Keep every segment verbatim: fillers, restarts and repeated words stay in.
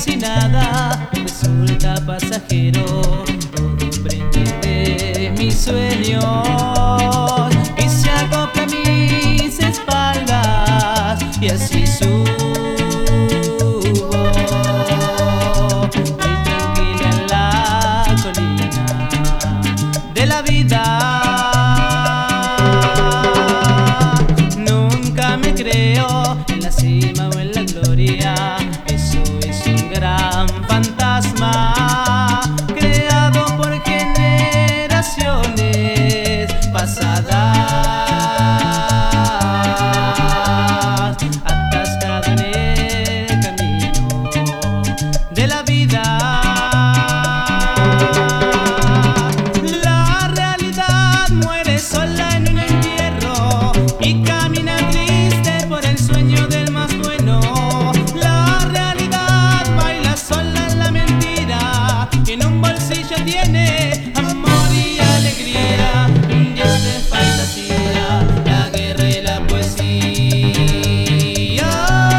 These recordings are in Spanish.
si nada resulta pasajero. Todo prende mis sueños y se acopla a mis espaldas, y así subo muy tranquila en la colina de la vida. Nunca me creo en la cima o en la gloria, eso es un gran fantasma creado por generaciones pasadas, atascado en el camino de la vida. La realidad muere sola en un entierro y camina triste por el sueño del más bueno. La realidad baila sola en la mentira, y en un bolsillo tiene amor y alegría. Un dios de fantasía, la guerra y la poesía.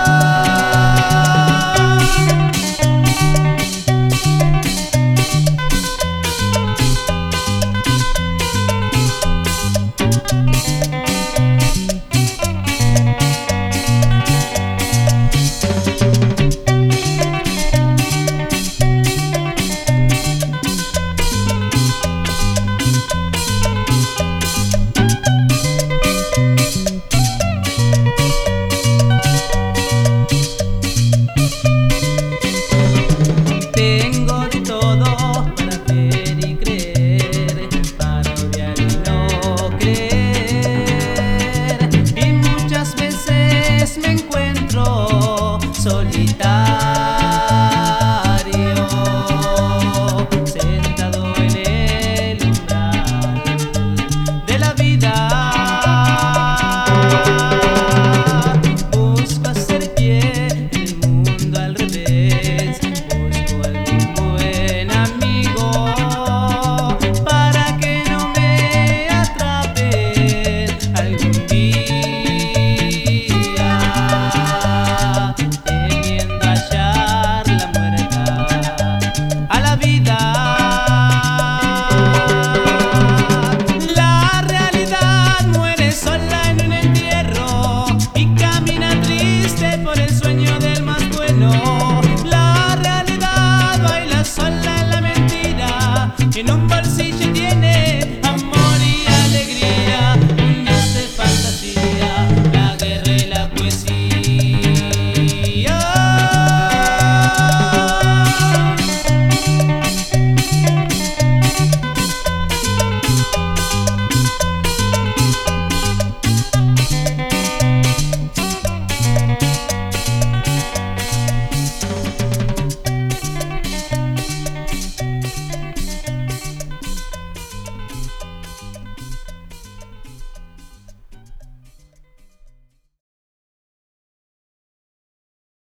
Tengo de todo para ver y creer, para odiar y no creer, y muchas veces me encuentro